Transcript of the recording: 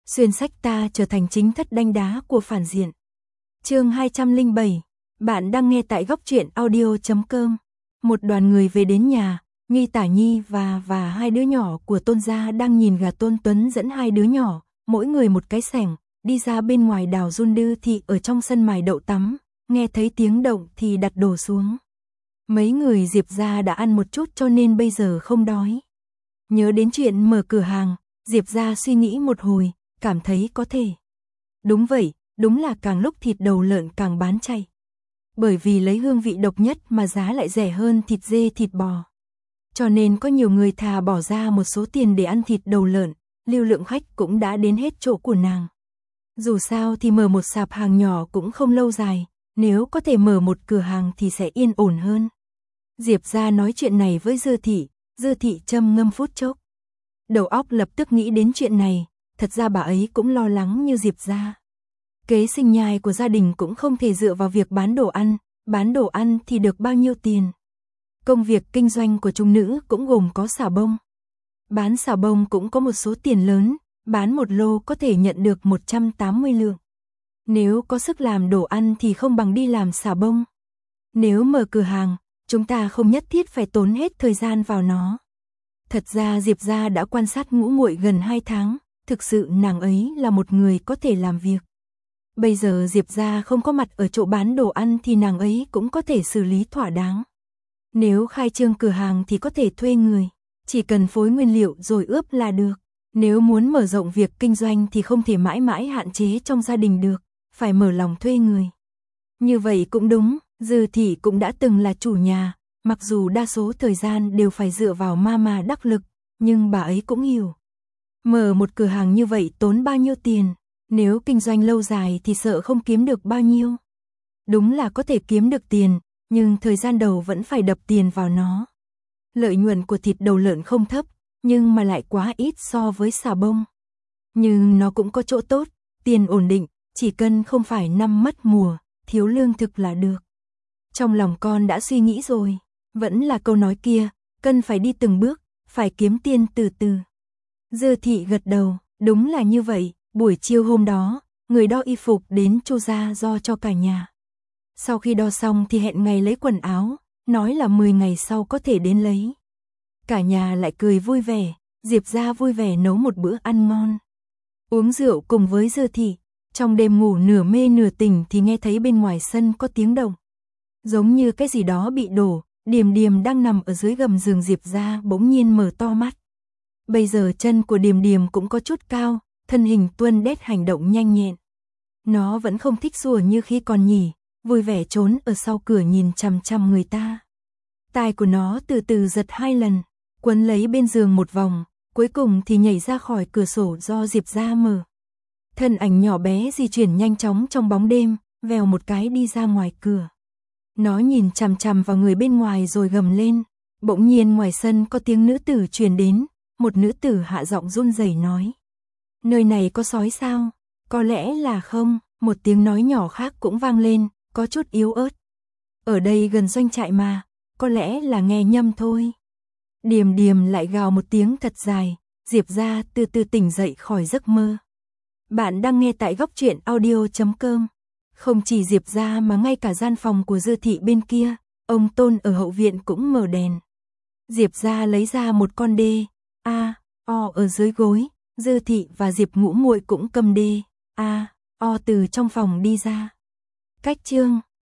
xuyên sách ta trở thành chính thất đanh đá của phản diện. Chương 207, bạn đang nghe tại góc truyện audio.com. Một đoàn người về đến nhà, Nghi Tả Nhi và hai đứa nhỏ của Tôn gia đang nhìn gà Tôn Tuấn dẫn hai đứa nhỏ, mỗi người một cái xẻng, đi ra bên ngoài đào Jun Đư Thị ở trong sân mài đậu tắm, nghe thấy tiếng động thì đặt đồ xuống. Mấy người Diệp gia đã ăn một chút cho nên bây giờ không đói. Nhớ đến chuyện mở cửa hàng, Diệp gia suy nghĩ một hồi, cảm thấy có thể. Đúng vậy, đúng là càng lúc thịt đầu lợn càng bán chay. Bởi vì lấy hương vị độc nhất mà giá lại rẻ hơn thịt dê thịt bò. Cho nên có nhiều người thà bỏ ra một số tiền để ăn thịt đầu lợn, lưu lượng khách cũng đã đến hết chỗ của nàng. Dù sao thì mở một sạp hàng nhỏ cũng không lâu dài, nếu có thể mở một cửa hàng thì sẽ yên ổn hơn. Diệp gia nói chuyện này với Dư Thị trầm ngâm phút chốc. Đầu óc lập tức nghĩ đến chuyện này, thật ra bà ấy cũng lo lắng như Diệp gia. Kế sinh nhai của gia đình cũng không thể dựa vào việc bán đồ ăn thì được bao nhiêu tiền. Công việc kinh doanh của chúng nữ cũng gồm có xà bông. Bán xà bông cũng có một số tiền lớn, bán một lô có thể nhận được 180 lượng. Nếu có sức làm đồ ăn thì không bằng đi làm xà bông. Nếu mở cửa hàng, chúng ta không nhất thiết phải tốn hết thời gian vào nó. Thật ra Diệp gia đã quan sát Ngũ Muội gần 2 tháng, thực sự nàng ấy là một người có thể làm việc. Bây giờ Diệp gia không có mặt ở chỗ bán đồ ăn thì nàng ấy cũng có thể xử lý thỏa đáng. Nếu khai trương cửa hàng thì có thể thuê người, chỉ cần phối nguyên liệu rồi ướp là được. Nếu muốn mở rộng việc kinh doanh thì không thể mãi mãi hạn chế trong gia đình được, phải mở lòng thuê người. Như vậy cũng đúng, Dư Thị cũng đã từng là chủ nhà, mặc dù đa số thời gian đều phải dựa vào mama đắc lực, nhưng bà ấy cũng hiểu. Mở một cửa hàng như vậy tốn bao nhiêu tiền, nếu kinh doanh lâu dài thì sợ không kiếm được bao nhiêu. Đúng là có thể kiếm được tiền, nhưng thời gian đầu vẫn phải đập tiền vào nó. Lợi nhuận của thịt đầu lợn không thấp, nhưng mà lại quá ít so với xà bông. Nhưng nó cũng có chỗ tốt, tiền ổn định, chỉ cần không phải năm mất mùa, thiếu lương thực là được. Trong lòng con đã suy nghĩ rồi, vẫn là câu nói kia, cần phải đi từng bước, phải kiếm tiền từ từ. Dư Thị gật đầu, đúng là như vậy, buổi chiều hôm đó, người đo y phục đến Chu gia do cho cả nhà. Sau khi đo xong thì hẹn ngày lấy quần áo, nói là 10 ngày sau có thể đến lấy. Cả nhà lại cười vui vẻ, Diệp gia vui vẻ nấu một bữa ăn ngon. Uống rượu cùng với Dư Thị, trong đêm ngủ nửa mê nửa tỉnh thì nghe thấy bên ngoài sân có tiếng động. Giống như cái gì đó bị đổ, Điềm Điềm đang nằm ở dưới gầm giường Diệp gia bỗng nhiên mở to mắt. Bây giờ chân của Điềm Điềm cũng có chút cao, thân hình tuân đét hành động nhanh nhẹn. Nó vẫn không thích sủa như khi còn nhỉ, vui vẻ trốn ở sau cửa nhìn chằm chằm người ta. Tai của nó từ từ giật 2 lần, quấn lấy bên giường một vòng, cuối cùng thì nhảy ra khỏi cửa sổ do Diệp gia mở. Thân ảnh nhỏ bé di chuyển nhanh chóng trong bóng đêm, vèo một cái đi ra ngoài cửa. Nó nhìn chằm chằm vào người bên ngoài rồi gầm lên. Bỗng nhiên ngoài sân có tiếng nữ tử truyền đến, một nữ tử hạ giọng run rẩy nói: "Nơi này có sói sao?" "Có lẽ là không." Một tiếng nói nhỏ khác cũng vang lên, có chút yếu ớt. "Ở đây gần doanh trại mà, có lẽ là nghe nhầm thôi." Điềm Điềm lại gào một tiếng thật dài, Diệp gia từ từ tỉnh dậy khỏi giấc mơ. Bạn đang nghe tại góc truyện audio.com. Không chỉ Diệp gia mà ngay cả gian phòng của Dư Thị bên kia, ông Tôn ở hậu viện cũng mở đèn. Diệp gia lấy ra một con đê, A, O ở dưới gối, Dư Thị và Diệp Ngũ Muội cũng cầm đê, A, O từ trong phòng đi ra. Cách chương